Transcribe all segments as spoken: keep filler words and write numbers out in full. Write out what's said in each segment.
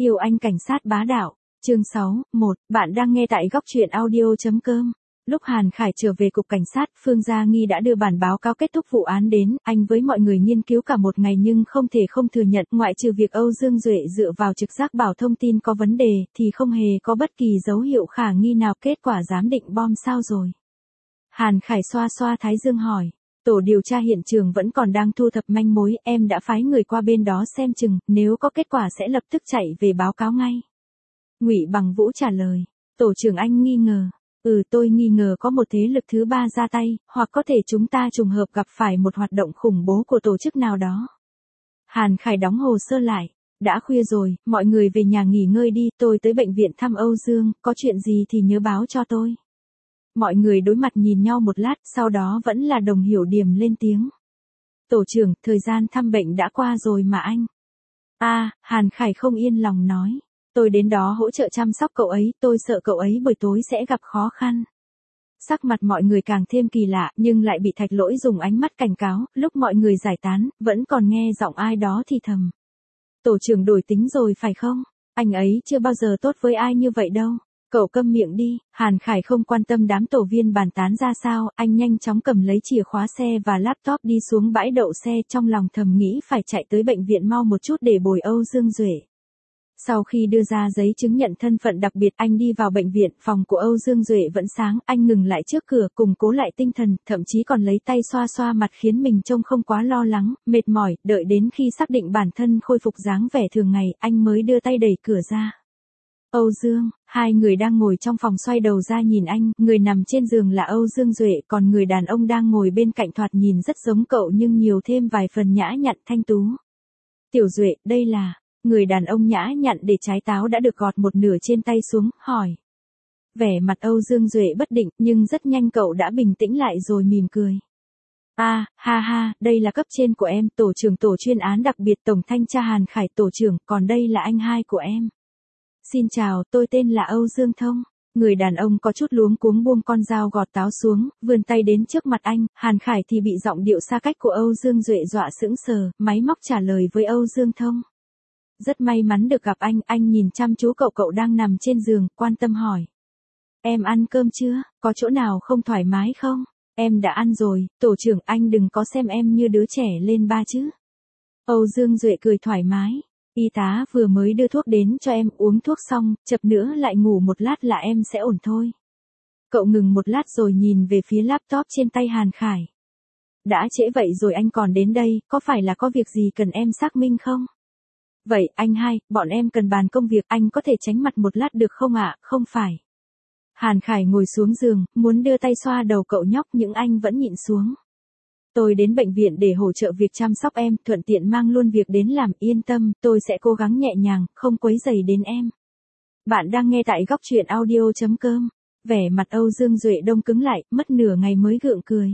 Yêu anh cảnh sát bá đạo. Chương sáu, một, bạn đang nghe tại góc truyện audio.com. Lúc Hàn Khải trở về cục cảnh sát, Phương Gia Nghi đã đưa bản báo cáo kết thúc vụ án đến, anh với mọi người nghiên cứu cả một ngày nhưng không thể không thừa nhận, ngoại trừ việc Âu Dương Duệ dựa vào trực giác bảo thông tin có vấn đề, thì không hề có bất kỳ dấu hiệu khả nghi nào. Kết quả giám định bom sao rồi? Hàn Khải xoa xoa thái dương hỏi. Tổ điều tra hiện trường vẫn còn đang thu thập manh mối, em đã phái người qua bên đó xem chừng, nếu có kết quả sẽ lập tức chạy về báo cáo ngay. Ngụy Bằng Vũ trả lời. Tổ trưởng anh nghi ngờ. Ừ, tôi nghi ngờ có một thế lực thứ ba ra tay, hoặc có thể chúng ta trùng hợp gặp phải một hoạt động khủng bố của tổ chức nào đó. Hàn Khải đóng hồ sơ lại. Đã khuya rồi, mọi người về nhà nghỉ ngơi đi, tôi tới bệnh viện thăm Âu Dương, có chuyện gì thì nhớ báo cho tôi. Mọi người đối mặt nhìn nhau một lát, sau đó vẫn là Đồng Hiểu Điềm lên tiếng. Tổ trưởng, thời gian thăm bệnh đã qua rồi mà anh. À, Hàn Khải không yên lòng nói. Tôi đến đó hỗ trợ chăm sóc cậu ấy, tôi sợ cậu ấy buổi tối sẽ gặp khó khăn. Sắc mặt mọi người càng thêm kỳ lạ, nhưng lại bị Thạch Lỗi dùng ánh mắt cảnh cáo, lúc mọi người giải tán, vẫn còn nghe giọng ai đó thì thầm. Tổ trưởng đổi tính rồi phải không? Anh ấy chưa bao giờ tốt với ai như vậy đâu. Cậu câm miệng đi. Hàn Khải không quan tâm đám tổ viên bàn tán ra sao, anh nhanh chóng cầm lấy chìa khóa xe và laptop đi xuống bãi đậu xe, trong lòng thầm nghĩ phải chạy tới bệnh viện mau một chút để bồi Âu Dương Duệ. Sau khi đưa ra giấy chứng nhận thân phận đặc biệt, anh đi vào bệnh viện, phòng của Âu Dương Duệ vẫn sáng, anh ngừng lại trước cửa, củng cố lại tinh thần, thậm chí còn lấy tay xoa xoa mặt khiến mình trông không quá lo lắng, mệt mỏi, đợi đến khi xác định bản thân khôi phục dáng vẻ thường ngày, anh mới đưa tay đẩy cửa ra. Âu Dương, hai người đang ngồi trong phòng xoay đầu ra nhìn anh, người nằm trên giường là Âu Dương Duệ, còn người đàn ông đang ngồi bên cạnh thoạt nhìn rất giống cậu nhưng nhiều thêm vài phần nhã nhặn thanh tú. Tiểu Duệ, đây là... Người đàn ông nhã nhặn để trái táo đã được gọt một nửa trên tay xuống, hỏi. Vẻ mặt Âu Dương Duệ bất định, nhưng rất nhanh cậu đã bình tĩnh lại rồi mỉm cười. À, ha ha, đây là cấp trên của em, tổ trưởng tổ chuyên án đặc biệt tổng thanh tra Hàn Khải tổ trưởng, còn đây là anh hai của em. Xin chào, tôi tên là Âu Dương Thông. Người đàn ông có chút luống cuống buông con dao gọt táo xuống, vươn tay đến trước mặt anh, Hàn Khải thì bị giọng điệu xa cách của Âu Dương Duệ dọa sững sờ, máy móc trả lời với Âu Dương Thông. Rất may mắn được gặp anh, anh nhìn chăm chú cậu cậu đang nằm trên giường, quan tâm hỏi. Em ăn cơm chưa, có chỗ nào không thoải mái không? Em đã ăn rồi, tổ trưởng anh đừng có xem em như đứa trẻ lên ba chứ. Âu Dương Duệ cười thoải mái. Y tá vừa mới đưa thuốc đến cho em, uống thuốc xong, chập nữa lại ngủ một lát là em sẽ ổn thôi. Cậu ngừng một lát rồi nhìn về phía laptop trên tay Hàn Khải. Đã trễ vậy rồi anh còn đến đây, có phải là có việc gì cần em xác minh không? Vậy, anh hai, bọn em cần bàn công việc, anh có thể tránh mặt một lát được không ạ, không phải. Hàn Khải ngồi xuống giường, muốn đưa tay xoa đầu cậu nhóc nhưng anh vẫn nhịn xuống. Tôi đến bệnh viện để hỗ trợ việc chăm sóc em, thuận tiện mang luôn việc đến làm, yên tâm, tôi sẽ cố gắng nhẹ nhàng, không quấy rầy đến em. Bạn đang nghe tại góc truyện audio.com. Vẻ mặt Âu Dương Duệ đông cứng lại, mất nửa ngày mới gượng cười.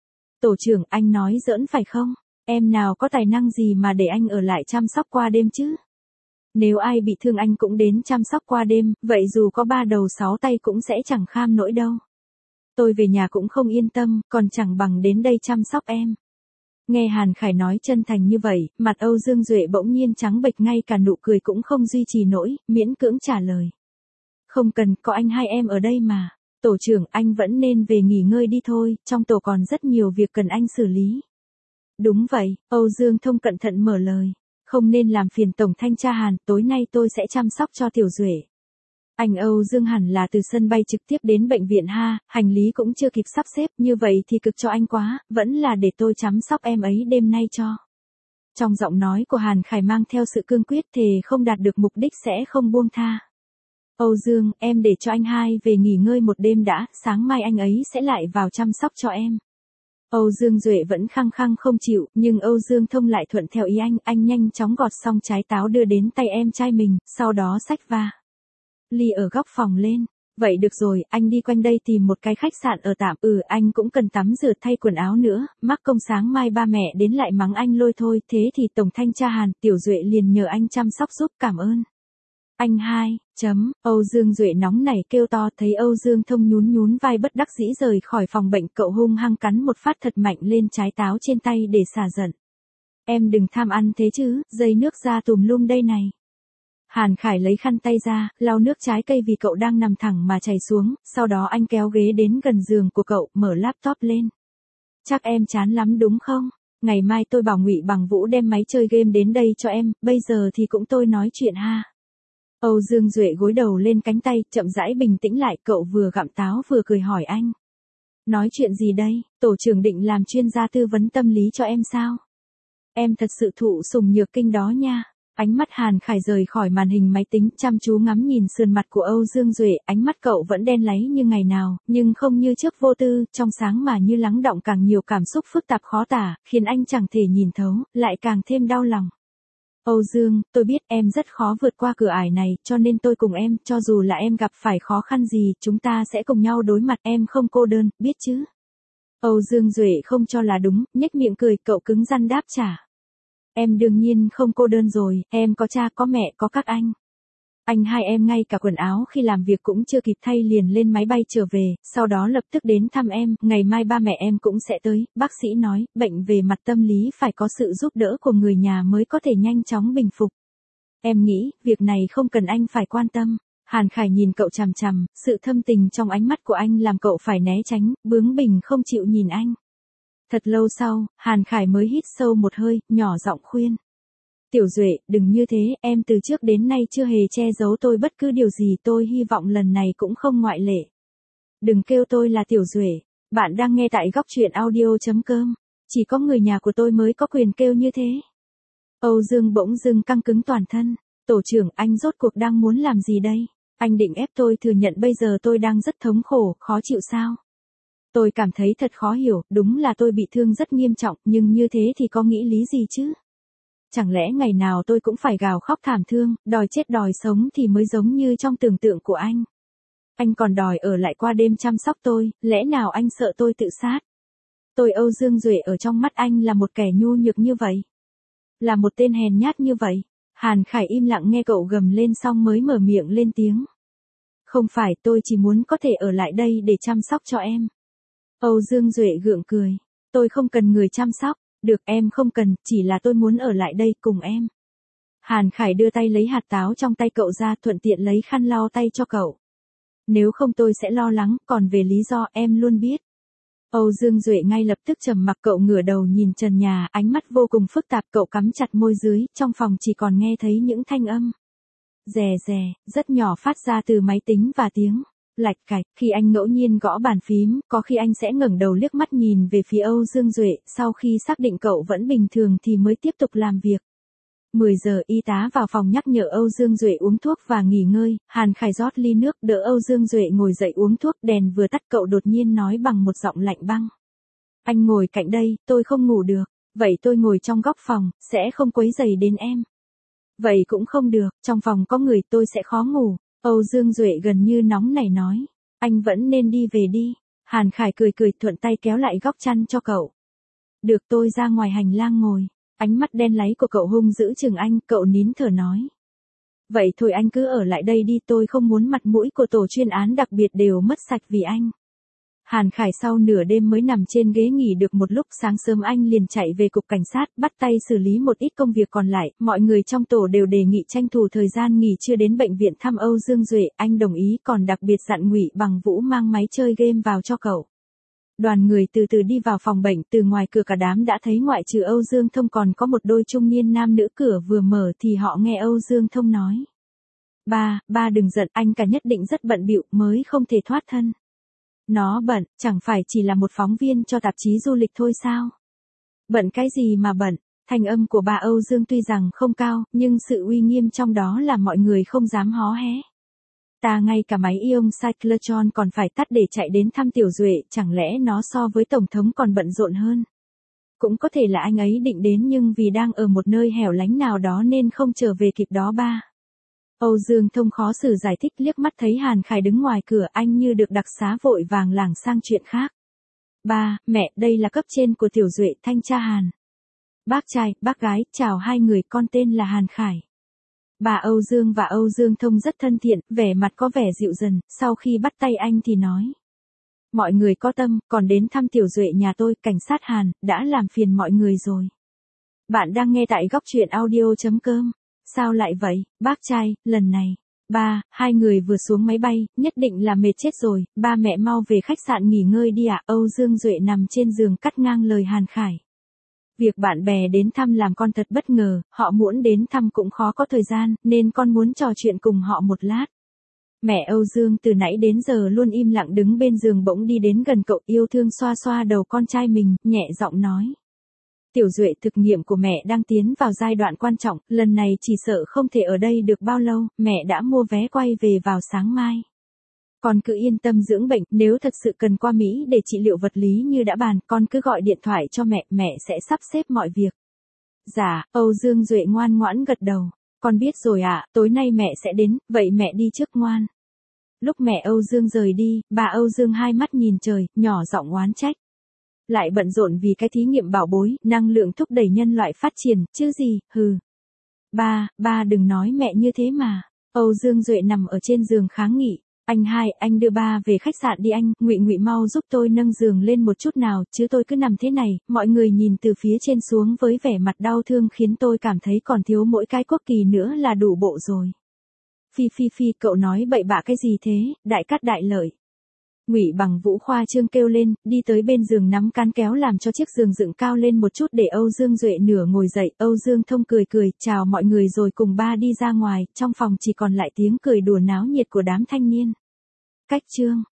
Tổ trưởng, anh nói giỡn phải không? Em nào có tài năng gì mà để anh ở lại chăm sóc qua đêm chứ? Nếu ai bị thương anh cũng đến chăm sóc qua đêm, vậy dù có ba đầu sáu tay cũng sẽ chẳng kham nỗi đâu. Tôi về nhà cũng không yên tâm, còn chẳng bằng đến đây chăm sóc em. Nghe Hàn Khải nói chân thành như vậy, mặt Âu Dương Duệ bỗng nhiên trắng bệch, ngay cả nụ cười cũng không duy trì nổi, miễn cưỡng trả lời. Không cần, có anh hai em ở đây mà. Tổ trưởng, anh vẫn nên về nghỉ ngơi đi thôi, trong tổ còn rất nhiều việc cần anh xử lý. Đúng vậy, Âu Dương Thông cẩn thận mở lời. Không nên làm phiền tổng thanh tra Hàn, tối nay tôi sẽ chăm sóc cho Tiểu Duệ. Anh Âu Dương hẳn là từ sân bay trực tiếp đến bệnh viện ha, hành lý cũng chưa kịp sắp xếp, như vậy thì cực cho anh quá, vẫn là để tôi chăm sóc em ấy đêm nay cho. Trong giọng nói của Hàn Khải mang theo sự cương quyết, thề không đạt được mục đích sẽ không buông tha. Âu Dương, em để cho anh hai về nghỉ ngơi một đêm đã, sáng mai anh ấy sẽ lại vào chăm sóc cho em. Âu Dương Duệ vẫn khăng khăng không chịu, nhưng Âu Dương Thông lại thuận theo ý anh, anh nhanh chóng gọt xong trái táo đưa đến tay em trai mình, sau đó xách va ly ở góc phòng lên. Vậy được rồi, anh đi quanh đây tìm một cái khách sạn ở tạm, ừ anh cũng cần tắm rửa thay quần áo nữa, mắc công sáng mai ba mẹ đến lại mắng anh lôi thôi, thế thì tổng thanh tra Hàn, Tiểu Duệ liền nhờ anh chăm sóc giúp, cảm ơn. Anh hai, chấm, Âu Dương Duệ nóng nảy kêu to, thấy Âu Dương Thông nhún nhún vai bất đắc dĩ rời khỏi phòng bệnh, cậu hung hăng cắn một phát thật mạnh lên trái táo trên tay để xả giận. Em đừng tham ăn thế chứ, dây nước ra tùm lum đây này. Hàn Khải lấy khăn tay ra, lau nước trái cây vì cậu đang nằm thẳng mà chảy xuống, sau đó anh kéo ghế đến gần giường của cậu, mở laptop lên. Chắc em chán lắm đúng không? Ngày mai tôi bảo Ngụy Bằng Vũ đem máy chơi game đến đây cho em, bây giờ thì cũng tôi nói chuyện ha. Âu Dương Duệ gối đầu lên cánh tay, chậm rãi bình tĩnh lại, cậu vừa gặm táo vừa cười hỏi anh. Nói chuyện gì đây, tổ trưởng định làm chuyên gia tư vấn tâm lý cho em sao? Em thật sự thụ sủng nhược kinh đó nha. Ánh mắt Hàn Khải rời khỏi màn hình máy tính, chăm chú ngắm nhìn sườn mặt của Âu Dương Duệ, ánh mắt cậu vẫn đen láy như ngày nào, nhưng không như trước vô tư, trong sáng mà như lắng đọng càng nhiều cảm xúc phức tạp khó tả, khiến anh chẳng thể nhìn thấu, lại càng thêm đau lòng. Âu Dương, tôi biết em rất khó vượt qua cửa ải này, cho nên tôi cùng em, cho dù là em gặp phải khó khăn gì, chúng ta sẽ cùng nhau đối mặt, em không cô đơn, biết chứ? Âu Dương Duệ không cho là đúng, nhếch miệng cười, cậu cứng rắn đáp trả. Em đương nhiên không cô đơn rồi, em có cha có mẹ có các anh. Anh hai em ngay cả quần áo khi làm việc cũng chưa kịp thay liền lên máy bay trở về, sau đó lập tức đến thăm em, ngày mai ba mẹ em cũng sẽ tới, bác sĩ nói, bệnh về mặt tâm lý phải có sự giúp đỡ của người nhà mới có thể nhanh chóng bình phục. Em nghĩ, việc này không cần anh phải quan tâm. Hàn Khải nhìn cậu chằm chằm, sự thâm tình trong ánh mắt của anh làm cậu phải né tránh, bướng bỉnh không chịu nhìn anh. Thật lâu sau, Hàn Khải mới hít sâu một hơi, nhỏ giọng khuyên. Tiểu Duệ, đừng như thế, em từ trước đến nay chưa hề che giấu tôi bất cứ điều gì, tôi hy vọng lần này cũng không ngoại lệ. Đừng kêu tôi là Tiểu Duệ, bạn đang nghe tại góc truyện audio chấm com, chỉ có người nhà của tôi mới có quyền kêu như thế. Âu Dương bỗng dưng căng cứng toàn thân, tổ trưởng, anh rốt cuộc đang muốn làm gì đây? Anh định ép tôi thừa nhận bây giờ tôi đang rất thống khổ, khó chịu sao? Tôi cảm thấy thật khó hiểu, đúng là tôi bị thương rất nghiêm trọng, nhưng như thế thì có nghĩ lý gì chứ? Chẳng lẽ ngày nào tôi cũng phải gào khóc thảm thương, đòi chết đòi sống thì mới giống như trong tưởng tượng của anh? Anh còn đòi ở lại qua đêm chăm sóc tôi, lẽ nào anh sợ tôi tự sát? Tôi Âu Dương Duệ ở trong mắt anh là một kẻ nhu nhược như vậy? Là một tên hèn nhát như vậy? Hàn Khải im lặng nghe cậu gầm lên xong mới mở miệng lên tiếng. Không phải, tôi chỉ muốn có thể ở lại đây để chăm sóc cho em. Âu Dương Duệ gượng cười. Tôi không cần người chăm sóc. Được, em không cần, chỉ là tôi muốn ở lại đây cùng em. Hàn Khải đưa tay lấy hạt táo trong tay cậu ra, thuận tiện lấy khăn lau tay cho cậu. Nếu không tôi sẽ lo lắng, còn về lý do em luôn biết. Âu Dương Duệ ngay lập tức trầm mặc, cậu ngửa đầu nhìn trần nhà, ánh mắt vô cùng phức tạp, cậu cắm chặt môi dưới, trong phòng chỉ còn nghe thấy những thanh âm. Rè rè, rất nhỏ phát ra từ máy tính và tiếng lạch cạch, khi anh ngẫu nhiên gõ bàn phím, có khi anh sẽ ngẩng đầu liếc mắt nhìn về phía Âu Dương Duệ, sau khi xác định cậu vẫn bình thường thì mới tiếp tục làm việc. mười giờ y tá vào phòng nhắc nhở Âu Dương Duệ uống thuốc và nghỉ ngơi, Hàn Khải rót ly nước đỡ Âu Dương Duệ ngồi dậy uống thuốc, đèn vừa tắt cậu đột nhiên nói bằng một giọng lạnh băng. Anh ngồi cạnh đây, tôi không ngủ được, vậy tôi ngồi trong góc phòng, sẽ không quấy rầy đến em. Vậy cũng không được, trong phòng có người tôi sẽ khó ngủ. Âu Dương Duệ gần như nóng nảy nói. Anh vẫn nên đi về đi. Hàn Khải cười cười thuận tay kéo lại góc chăn cho cậu. Được, tôi ra ngoài hành lang ngồi. Ánh mắt đen láy của cậu hung dữ chừng anh, cậu nín thở nói. Vậy thôi anh cứ ở lại đây đi, tôi không muốn mặt mũi của tổ chuyên án đặc biệt đều mất sạch vì anh. Hàn Khải sau nửa đêm mới nằm trên ghế nghỉ được một lúc, sáng sớm anh liền chạy về cục cảnh sát, bắt tay xử lý một ít công việc còn lại, mọi người trong tổ đều đề nghị tranh thủ thời gian nghỉ trưa đến bệnh viện thăm Âu Dương Duệ, anh đồng ý, còn đặc biệt dặn Ngụy Bằng Vũ mang máy chơi game vào cho cậu. Đoàn người từ từ đi vào phòng bệnh, từ ngoài cửa cả đám đã thấy ngoại trừ Âu Dương Thông còn có một đôi trung niên nam nữ, cửa vừa mở thì họ nghe Âu Dương Thông nói. Ba, ba đừng giận, anh cả nhất định rất bận bịu mới không thể thoát thân. Nó bận, chẳng phải chỉ là một phóng viên cho tạp chí du lịch thôi sao? Bận cái gì mà bận? Thanh âm của bà Âu Dương tuy rằng không cao, nhưng sự uy nghiêm trong đó là mọi người không dám hó hé. Ta ngay cả máy ion cyclotron còn phải tắt để chạy đến thăm Tiểu Duệ, chẳng lẽ nó so với Tổng thống còn bận rộn hơn? Cũng có thể là anh ấy định đến nhưng vì đang ở một nơi hẻo lánh nào đó nên không trở về kịp đó ba. Âu Dương Thông khó xử giải thích, liếc mắt thấy Hàn Khải đứng ngoài cửa, anh như được đặc xá vội vàng lảng sang chuyện khác. Ba, mẹ, đây là cấp trên của Tiểu Duệ, thanh tra Hàn. Bác trai, bác gái, chào hai người, con tên là Hàn Khải. Bà Âu Dương và Âu Dương Thông rất thân thiện, vẻ mặt có vẻ dịu dần, sau khi bắt tay anh thì nói. Mọi người có tâm, còn đến thăm Tiểu Duệ nhà tôi, cảnh sát Hàn, đã làm phiền mọi người rồi. Bạn đang nghe tại góc truyện audio chấm com. Sao lại vậy, bác trai, lần này. Ba, hai người vừa xuống máy bay, nhất định là mệt chết rồi, ba mẹ mau về khách sạn nghỉ ngơi đi ạ. Âu Dương Duệ nằm trên giường cắt ngang lời Hàn Khải. Việc bạn bè đến thăm làm con thật bất ngờ, họ muốn đến thăm cũng khó có thời gian, nên con muốn trò chuyện cùng họ một lát. Mẹ Âu Dương từ nãy đến giờ luôn im lặng đứng bên giường bỗng đi đến gần cậu, yêu thương xoa xoa đầu con trai mình, nhẹ giọng nói. Tiểu Duệ, thực nghiệm của mẹ đang tiến vào giai đoạn quan trọng, lần này chỉ sợ không thể ở đây được bao lâu, mẹ đã mua vé quay về vào sáng mai. Con cứ yên tâm dưỡng bệnh, nếu thật sự cần qua Mỹ để trị liệu vật lý như đã bàn, con cứ gọi điện thoại cho mẹ, mẹ sẽ sắp xếp mọi việc. Dạ, Âu Dương Duệ ngoan ngoãn gật đầu. Con biết rồi ạ, tối nay mẹ sẽ đến, vậy mẹ đi trước ngoan. Lúc mẹ Âu Dương rời đi, bà Âu Dương hai mắt nhìn trời, nhỏ giọng oán trách. Lại bận rộn vì cái thí nghiệm bảo bối, năng lượng thúc đẩy nhân loại phát triển, chứ gì, hừ. Ba, ba đừng nói mẹ như thế mà. Âu Dương Duệ nằm ở trên giường kháng nghị. Anh hai, anh đưa ba về khách sạn đi anh, Ngụy Ngụy mau giúp tôi nâng giường lên một chút nào, chứ tôi cứ nằm thế này, mọi người nhìn từ phía trên xuống với vẻ mặt đau thương khiến tôi cảm thấy còn thiếu mỗi cái quốc kỳ nữa là đủ bộ rồi. Phi phi phi, cậu nói bậy bạ cái gì thế, đại cát đại lợi. Ngụy Bằng Vũ khoa trương kêu lên, đi tới bên giường nắm cán kéo làm cho chiếc giường dựng cao lên một chút để Âu Dương Duệ nửa ngồi dậy. Âu Dương Thông cười cười, chào mọi người rồi cùng ba đi ra ngoài, trong phòng chỉ còn lại tiếng cười đùa náo nhiệt của đám thanh niên. Cách chương